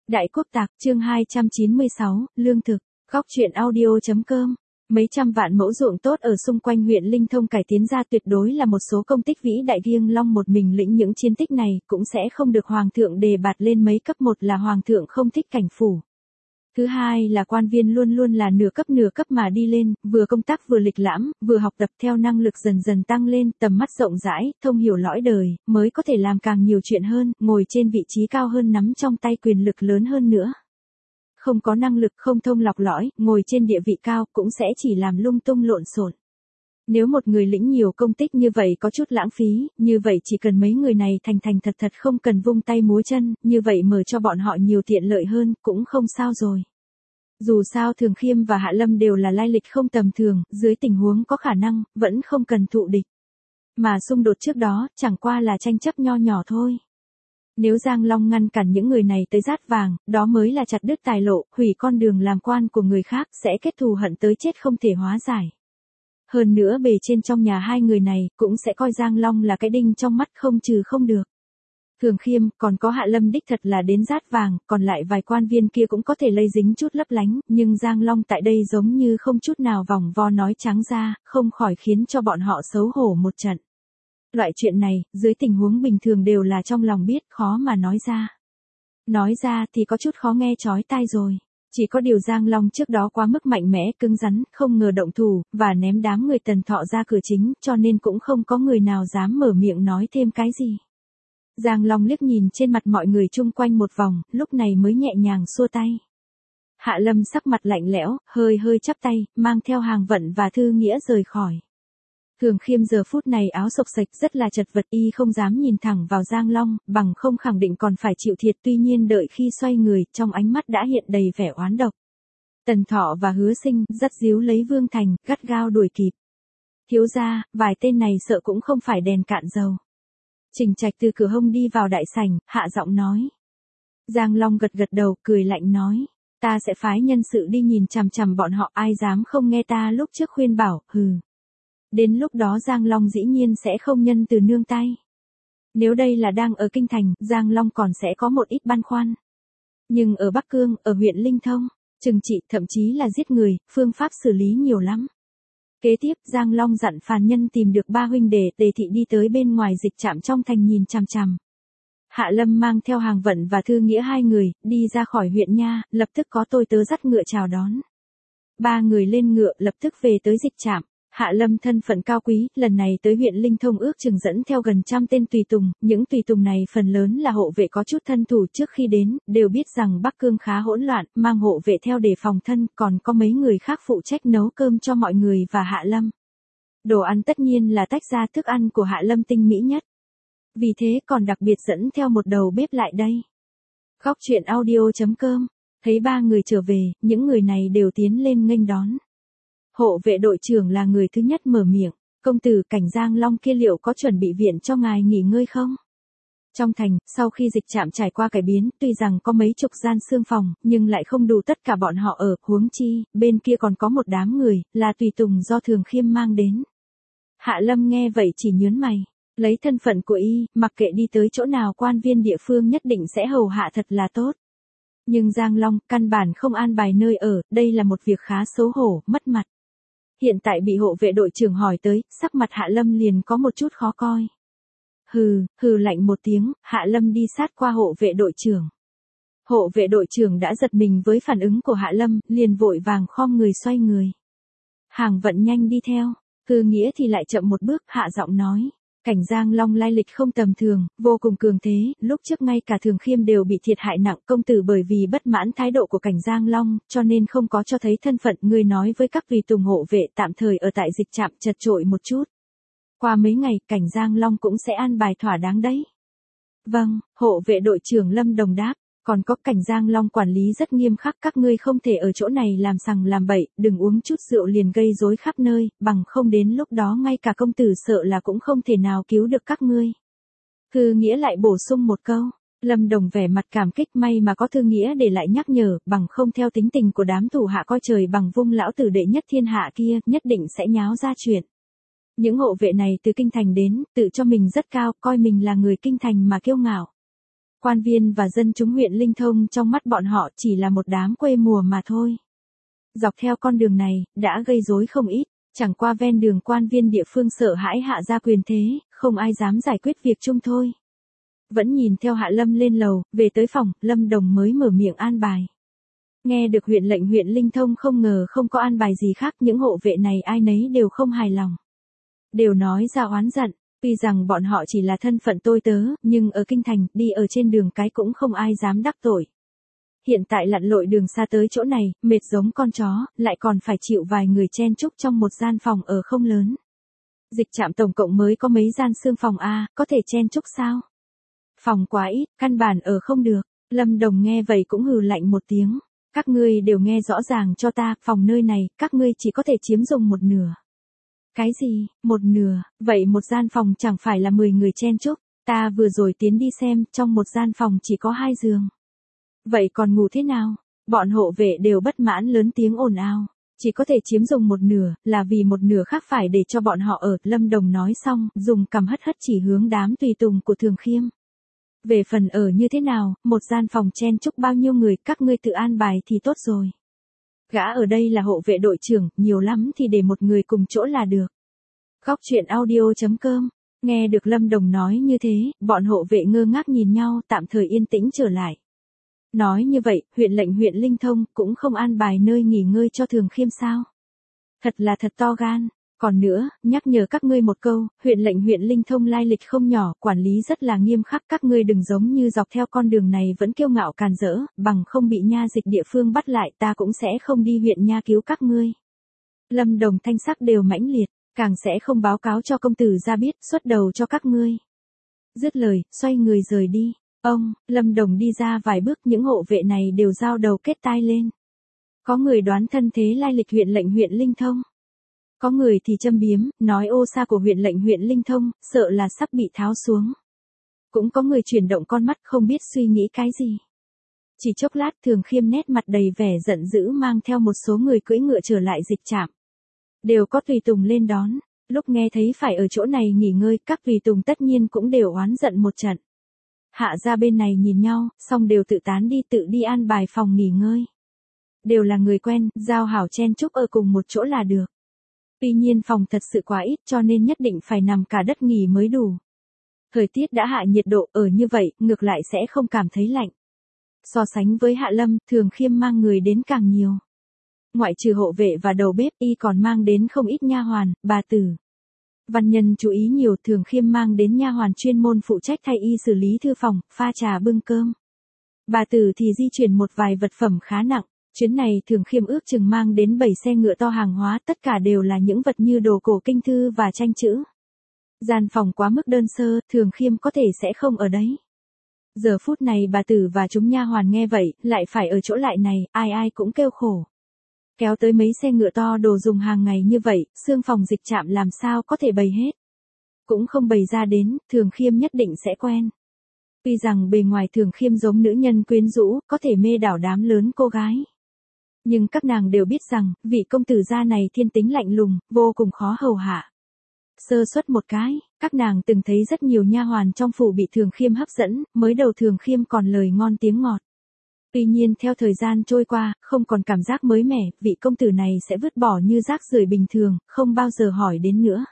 Đại Quốc Tạc, chương 296, Lương thực, góc truyện audio.com. Mấy trăm vạn mẫu ruộng tốt ở xung quanh huyện Linh Thông cải tiến ra tuyệt đối là một số công tích vĩ đại, riêng Long một mình lĩnh những chiến tích này cũng sẽ không được Hoàng thượng đề bạt lên mấy cấp. Một là Hoàng thượng không thích cảnh phủ. Thứ hai là quan viên luôn luôn là nửa cấp mà đi lên, vừa công tác vừa lịch lãm, vừa học tập, theo năng lực dần dần tăng lên, tầm mắt rộng rãi, thông hiểu lõi đời, mới có thể làm càng nhiều chuyện hơn, ngồi trên vị trí cao hơn, nắm trong tay quyền lực lớn hơn nữa. Không có năng lực, không thông lọc lõi, ngồi trên địa vị cao cũng sẽ chỉ làm lung tung lộn xộn. Nếu một người lĩnh nhiều công tích như vậy có chút lãng phí, như vậy chỉ cần mấy người này thành thật không cần vung tay múa chân, như vậy mở cho bọn họ nhiều tiện lợi hơn, cũng không sao rồi. Dù sao Thường Khiêm và Hạ Lâm đều là lai lịch không tầm thường, dưới tình huống có khả năng, vẫn không cần thụ địch. Mà xung đột trước đó, chẳng qua là tranh chấp nho nhỏ thôi. Nếu Giang Long ngăn cản những người này tới rát vàng, đó mới là chặt đứt tài lộ, hủy con đường làm quan của người khác, sẽ kết thù hận tới chết không thể hóa giải. Hơn nữa bề trên trong nhà hai người này, cũng sẽ coi Giang Long là cái đinh trong mắt không trừ không được. Thường Khiêm, còn có Hạ Lâm đích thật là đến rát vàng, còn lại vài quan viên kia cũng có thể lây dính chút lấp lánh, nhưng Giang Long tại đây giống như không chút nào vòng vo nói trắng ra, không khỏi khiến cho bọn họ xấu hổ một trận. Loại chuyện này, dưới tình huống bình thường đều là trong lòng biết, khó mà nói ra. Nói ra thì có chút khó nghe chói tai rồi. Chỉ có điều Giang Long trước đó quá mức mạnh mẽ, cứng rắn, không ngờ động thủ, và ném đám người Tần Thọ ra cửa chính, cho nên cũng không có người nào dám mở miệng nói thêm cái gì. Giang Long liếc nhìn trên mặt mọi người chung quanh một vòng, lúc này mới nhẹ nhàng xua tay. Hạ Lâm sắc mặt lạnh lẽo, hơi chắp tay, mang theo Hàng Vận và Thư Nghĩa rời khỏi. Thường Khiêm giờ phút này áo sộc sạch, rất là chật vật, y không dám nhìn thẳng vào Giang Long, bằng không khẳng định còn phải chịu thiệt, tuy nhiên đợi khi xoay người, trong ánh mắt đã hiện đầy vẻ oán độc. Tần Thọ và Hứa Sinh, dắt díu lấy Vương Thành, gắt gao đuổi kịp. Thiếu gia, vài tên này sợ cũng không phải đèn cạn dầu. Trình Trạch từ cửa hông đi vào đại sảnh, hạ giọng nói. Giang Long gật đầu, cười lạnh nói. Ta sẽ phái nhân sự đi nhìn chằm bọn họ, ai dám không nghe ta lúc trước khuyên bảo, hừ. Đến lúc đó Giang Long dĩ nhiên sẽ không nhân từ nương tay. Nếu đây là đang ở Kinh Thành, Giang Long còn sẽ có một ít băn khoăn. Nhưng ở Bắc Cương, ở huyện Linh Thông, trừng trị, thậm chí là giết người, phương pháp xử lý nhiều lắm. Kế tiếp, Giang Long dặn phàn nhân tìm được ba huynh đệ, Đề Thị đi tới bên ngoài dịch trạm trong thành nhìn chằm. Hạ Lâm mang theo Hàng Vận và Thư Nghĩa hai người, đi ra khỏi huyện nha, lập tức có tôi tớ dắt ngựa chào đón. Ba người lên ngựa, lập tức về tới dịch trạm. Hạ Lâm thân phận cao quý, lần này tới huyện Linh Thông ước chừng dẫn theo gần 100 tên tùy tùng, những tùy tùng này phần lớn là hộ vệ có chút thân thủ, trước khi đến, đều biết rằng Bắc Cương khá hỗn loạn, mang hộ vệ theo để phòng thân, còn có mấy người khác phụ trách nấu cơm cho mọi người và Hạ Lâm. Đồ ăn tất nhiên là tách ra thức ăn của Hạ Lâm tinh mỹ nhất. Vì thế còn đặc biệt dẫn theo một đầu bếp lại đây. Góc truyện audio.com, thấy ba người trở về, những người này đều tiến lên nghênh đón. Hộ vệ đội trưởng là người thứ nhất mở miệng, công tử, cảnh Giang Long kia liệu có chuẩn bị viện cho ngài nghỉ ngơi không? Trong thành, sau khi dịch trạm trải qua cải biến, tuy rằng có mấy chục gian xương phòng, nhưng lại không đủ tất cả bọn họ ở, huống chi, bên kia còn có một đám người, là tùy tùng do Thường Khiêm mang đến. Hạ Lâm nghe vậy chỉ nhướng mày, lấy thân phận của y, mặc kệ đi tới chỗ nào quan viên địa phương nhất định sẽ hầu hạ thật là tốt. Nhưng Giang Long, căn bản không an bài nơi ở, đây là một việc khá xấu hổ, mất mặt. Hiện tại bị hộ vệ đội trưởng hỏi tới, sắc mặt Hạ Lâm liền có một chút khó coi. Hừ lạnh một tiếng, Hạ Lâm đi sát qua hộ vệ đội trưởng. Hộ vệ đội trưởng đã giật mình với phản ứng của Hạ Lâm, liền vội vàng khom người xoay người. Hàng Vận nhanh đi theo, Thư Nghĩa thì lại chậm một bước, hạ giọng nói. Cảnh Giang Long lai lịch không tầm thường, vô cùng cường thế, lúc trước ngay cả Thường Khiêm đều bị thiệt hại nặng, công tử bởi vì bất mãn thái độ của cảnh Giang Long, cho nên không có cho thấy thân phận, người nói với các tùy tùng hộ vệ tạm thời ở tại dịch trạm chật chội một chút. Qua mấy ngày, cảnh Giang Long cũng sẽ an bài thỏa đáng đấy. Vâng, hộ vệ đội trưởng Lâm Đồng đáp, còn có cảnh Giang Long quản lý rất nghiêm khắc, các ngươi không thể ở chỗ này làm sằng làm bậy, đừng uống chút rượu liền gây rối khắp nơi, bằng không đến lúc đó ngay cả công tử sợ là cũng không thể nào cứu được các ngươi. Thư Nghĩa lại bổ sung một câu, Lâm Đồng vẻ mặt cảm kích, may mà có Thư Nghĩa để lại nhắc nhở, bằng không theo tính tình của đám thủ hạ coi trời bằng vung lão tử đệ nhất thiên hạ kia, nhất định sẽ nháo ra chuyện. Những hộ vệ này từ Kinh Thành đến, tự cho mình rất cao, coi mình là người Kinh Thành mà kiêu ngạo. Quan viên và dân chúng huyện Linh Thông trong mắt bọn họ chỉ là một đám quê mùa mà thôi. Dọc theo con đường này, đã gây rối không ít, chẳng qua ven đường quan viên địa phương sợ hãi Hạ gia quyền thế, không ai dám giải quyết việc chung thôi. Vẫn nhìn theo Hạ Lâm lên lầu, về tới phòng, Lâm Đồng mới mở miệng an bài. Nghe được huyện lệnh huyện Linh Thông không ngờ không có an bài gì khác, những hộ vệ này ai nấy đều không hài lòng. Đều nói ra oán giận, tuy rằng bọn họ chỉ là thân phận tôi tớ, nhưng ở kinh thành, đi ở trên đường cái cũng không ai dám đắc tội. Hiện tại lặn lội đường xa tới chỗ này, mệt giống con chó, lại còn phải chịu vài người chen chúc trong một gian phòng ở không lớn. Dịch trạm tổng cộng mới có mấy gian xương phòng A, có thể chen chúc sao? Phòng quá ít, căn bản ở không được. Lâm Đồng nghe vậy cũng hừ lạnh một tiếng. Các ngươi đều nghe rõ ràng cho ta, phòng nơi này, các ngươi chỉ có thể chiếm dùng một nửa. Cái gì, một nửa, vậy một gian phòng chẳng phải là 10 người chen chúc, ta vừa rồi tiến đi xem, trong một gian phòng chỉ có 2 giường. Vậy còn ngủ thế nào? Bọn hộ vệ đều bất mãn lớn tiếng ồn ào. Chỉ có thể chiếm dùng một nửa, là vì một nửa khác phải để cho bọn họ ở. Lâm Đồng nói xong, dùng cằm hất hất chỉ hướng đám tùy tùng của Thường Khiêm. Về phần ở như thế nào, một gian phòng chen chúc bao nhiêu người, các ngươi tự an bài thì tốt rồi. Gã ở đây là hộ vệ đội trưởng, nhiều lắm thì để một người cùng chỗ là được. Góc truyện audio.com. Nghe được Lâm Đồng nói như thế, bọn hộ vệ ngơ ngác nhìn nhau, tạm thời yên tĩnh trở lại. Nói như vậy, huyện lệnh huyện Linh Thông cũng không an bài nơi nghỉ ngơi cho Thường Khiêm sao? Thật là thật to gan. Còn nữa, nhắc nhở các ngươi một câu, huyện lệnh huyện Linh Thông lai lịch không nhỏ, quản lý rất là nghiêm khắc, các ngươi đừng giống như dọc theo con đường này vẫn kiêu ngạo càn rỡ, bằng không bị nha dịch địa phương bắt lại ta cũng sẽ không đi huyện nha cứu các ngươi. Lâm Đồng thanh sắc đều mãnh liệt, càng sẽ không báo cáo cho công tử ra biết, xuất đầu cho các ngươi. Dứt lời, xoay người rời đi. Ông, Lâm Đồng đi ra vài bước, những hộ vệ này đều giao đầu kết tai lên. Có người đoán thân thế lai lịch huyện lệnh huyện Linh Thông. Có người thì châm biếm, nói ô sa của huyện lệnh huyện Linh Thông, sợ là sắp bị tháo xuống. Cũng có người chuyển động con mắt không biết suy nghĩ cái gì. Chỉ chốc lát Thường Khiêm nét mặt đầy vẻ giận dữ mang theo một số người cưỡi ngựa trở lại dịch trạm. Đều có tùy tùng lên đón, lúc nghe thấy phải ở chỗ này nghỉ ngơi, các tùy tùng tất nhiên cũng đều oán giận một trận. Hạ ra bên này nhìn nhau, xong đều tự tán đi tự đi an bài phòng nghỉ ngơi. Đều là người quen, giao hảo chen chúc ở cùng một chỗ là được. Tuy nhiên phòng thật sự quá ít cho nên nhất định phải nằm cả đất nghỉ mới đủ. Thời tiết đã hạ nhiệt độ ở như vậy, ngược lại sẽ không cảm thấy lạnh. So sánh với Hạ Lâm, Thường Khiêm mang người đến càng nhiều. Ngoại trừ hộ vệ và đầu bếp, y còn mang đến không ít nha hoàn, bà tử. Văn nhân chú ý nhiều, Thường Khiêm mang đến nha hoàn chuyên môn phụ trách thay y xử lý thư phòng, pha trà bưng cơm. Bà tử thì di chuyển một vài vật phẩm khá nặng. Chuyến này Thường Khiêm ước chừng mang đến 7 xe ngựa to hàng hóa, tất cả đều là những vật như đồ cổ kinh thư và tranh chữ. Gian phòng quá mức đơn sơ, Thường Khiêm có thể sẽ không ở đấy. Giờ phút này bà tử và chúng nha hoàn nghe vậy, lại phải ở chỗ lại này, ai ai cũng kêu khổ. Kéo tới mấy xe ngựa to đồ dùng hàng ngày như vậy, xương phòng dịch trạm làm sao có thể bày hết. Cũng không bày ra đến, Thường Khiêm nhất định sẽ quen. Tuy rằng bề ngoài Thường Khiêm giống nữ nhân quyến rũ, có thể mê đảo đám lớn cô gái. Nhưng các nàng đều biết rằng, vị công tử gia này thiên tính lạnh lùng, vô cùng khó hầu hạ. Sơ suất một cái, các nàng từng thấy rất nhiều nha hoàn trong phủ bị Thường Khiêm hấp dẫn, mới đầu Thường Khiêm còn lời ngon tiếng ngọt. Tuy nhiên theo thời gian trôi qua, không còn cảm giác mới mẻ, vị công tử này sẽ vứt bỏ như rác rưởi bình thường, không bao giờ hỏi đến nữa.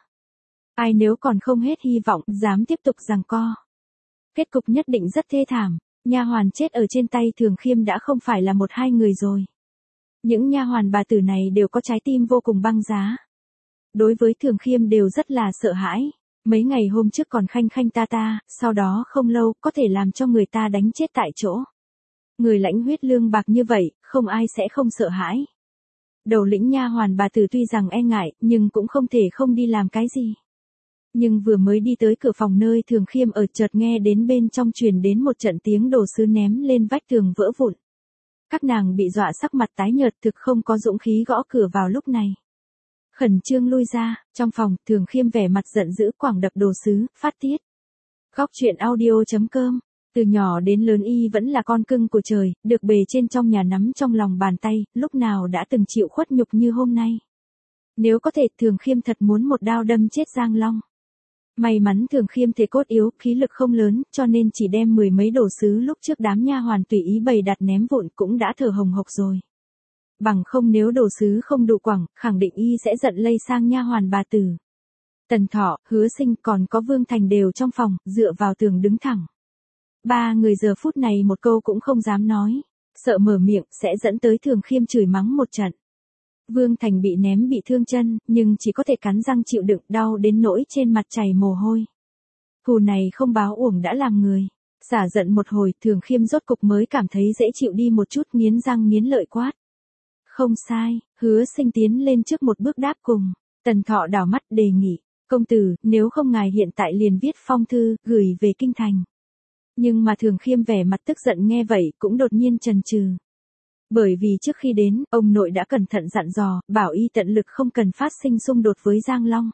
Ai nếu còn không hết hy vọng, dám tiếp tục giằng co. Kết cục nhất định rất thê thảm, nha hoàn chết ở trên tay Thường Khiêm đã không phải là 1-2 người rồi. Những nha hoàn bà tử này đều có trái tim vô cùng băng giá. Đối với Thường Khiêm đều rất là sợ hãi. Mấy ngày hôm trước còn khanh khanh ta ta, sau đó không lâu có thể làm cho người ta đánh chết tại chỗ. Người lãnh huyết lương bạc như vậy, không ai sẽ không sợ hãi. Đầu lĩnh nha hoàn bà tử tuy rằng e ngại, nhưng cũng không thể không đi làm cái gì. Nhưng vừa mới đi tới cửa phòng nơi Thường Khiêm ở, chợt nghe đến bên trong truyền đến một trận tiếng đồ sứ ném lên vách tường vỡ vụn. Các nàng bị dọa sắc mặt tái nhợt, thực không có dũng khí gõ cửa vào lúc này. Khẩn trương lui ra, trong phòng, Thường Khiêm vẻ mặt giận dữ quẳng đập đồ sứ, phát tiết. Góc truyện audio.com. Từ nhỏ đến lớn y vẫn là con cưng của trời, được bề trên trong nhà nắm trong lòng bàn tay, lúc nào đã từng chịu khuất nhục như hôm nay. Nếu có thể, Thường Khiêm thật muốn một đao đâm chết Giang Long. May mắn Thường Khiêm thể cốt yếu, khí lực không lớn, cho nên chỉ đem 10 mấy đồ sứ lúc trước đám nha hoàn tùy ý bày đặt ném vụn cũng đã thở hồng hộc rồi. Bằng không nếu đồ sứ không đủ quẳng, khẳng định y sẽ giận lây sang nha hoàn bà tử. Tần Thọ, Hứa Sinh còn có Vương Thành đều trong phòng, dựa vào tường đứng thẳng. Ba người giờ phút này một câu cũng không dám nói, sợ mở miệng sẽ dẫn tới Thường Khiêm chửi mắng một trận. Vương Thành bị ném bị thương chân, nhưng chỉ có thể cắn răng chịu đựng, đau đến nỗi trên mặt chảy mồ hôi. Thù này không báo uổng đã làm người. Xả giận một hồi, Thường Khiêm rốt cục mới cảm thấy dễ chịu đi một chút, nghiến răng nghiến lợi quát. Không sai, Hứa Sinh tiến lên trước một bước đáp cùng. Tần Thọ đảo mắt đề nghị, công tử, nếu không ngài hiện tại liền viết phong thư, gửi về kinh thành. Nhưng mà Thường Khiêm vẻ mặt tức giận nghe vậy, cũng đột nhiên chần chừ. Bởi vì trước khi đến, ông nội đã cẩn thận dặn dò, bảo y tận lực không cần phát sinh xung đột với Giang Long.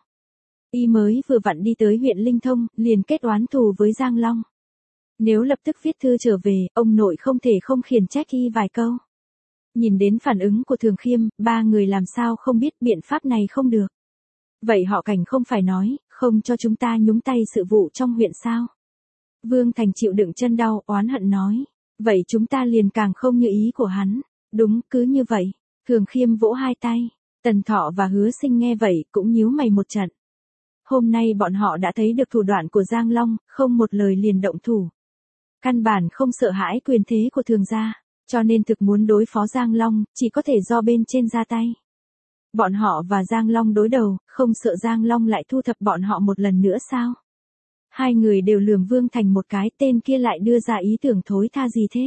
Y mới vừa vặn đi tới huyện Linh Thông, liền kết oán thù với Giang Long. Nếu lập tức viết thư trở về, ông nội không thể không khiển trách y vài câu. Nhìn đến phản ứng của Thường Khiêm, ba người làm sao không biết biện pháp này không được. Vậy họ Cảnh không phải nói, không cho chúng ta nhúng tay sự vụ trong huyện sao? Vương Thành chịu đựng chân đau, oán hận nói. Vậy chúng ta liền càng không như ý của hắn. Đúng, cứ như vậy. Thường Khiêm vỗ hai tay. Tần Thọ và Hứa Sinh nghe vậy, cũng nhíu mày một trận. Hôm nay bọn họ đã thấy được thủ đoạn của Giang Long, không một lời liền động thủ. Căn bản không sợ hãi quyền thế của Thường gia, cho nên thực muốn đối phó Giang Long, chỉ có thể do bên trên ra tay. Bọn họ và Giang Long đối đầu, không sợ Giang Long lại thu thập bọn họ một lần nữa sao? Hai người đều lườm Vương Thành một cái, tên kia lại đưa ra ý tưởng thối tha gì thế?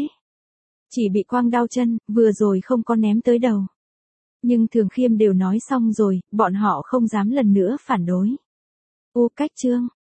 Chỉ bị quăng đau chân, vừa rồi không có ném tới đầu. Nhưng Thường Khiêm đều nói xong rồi, bọn họ không dám lần nữa phản đối. Cách chương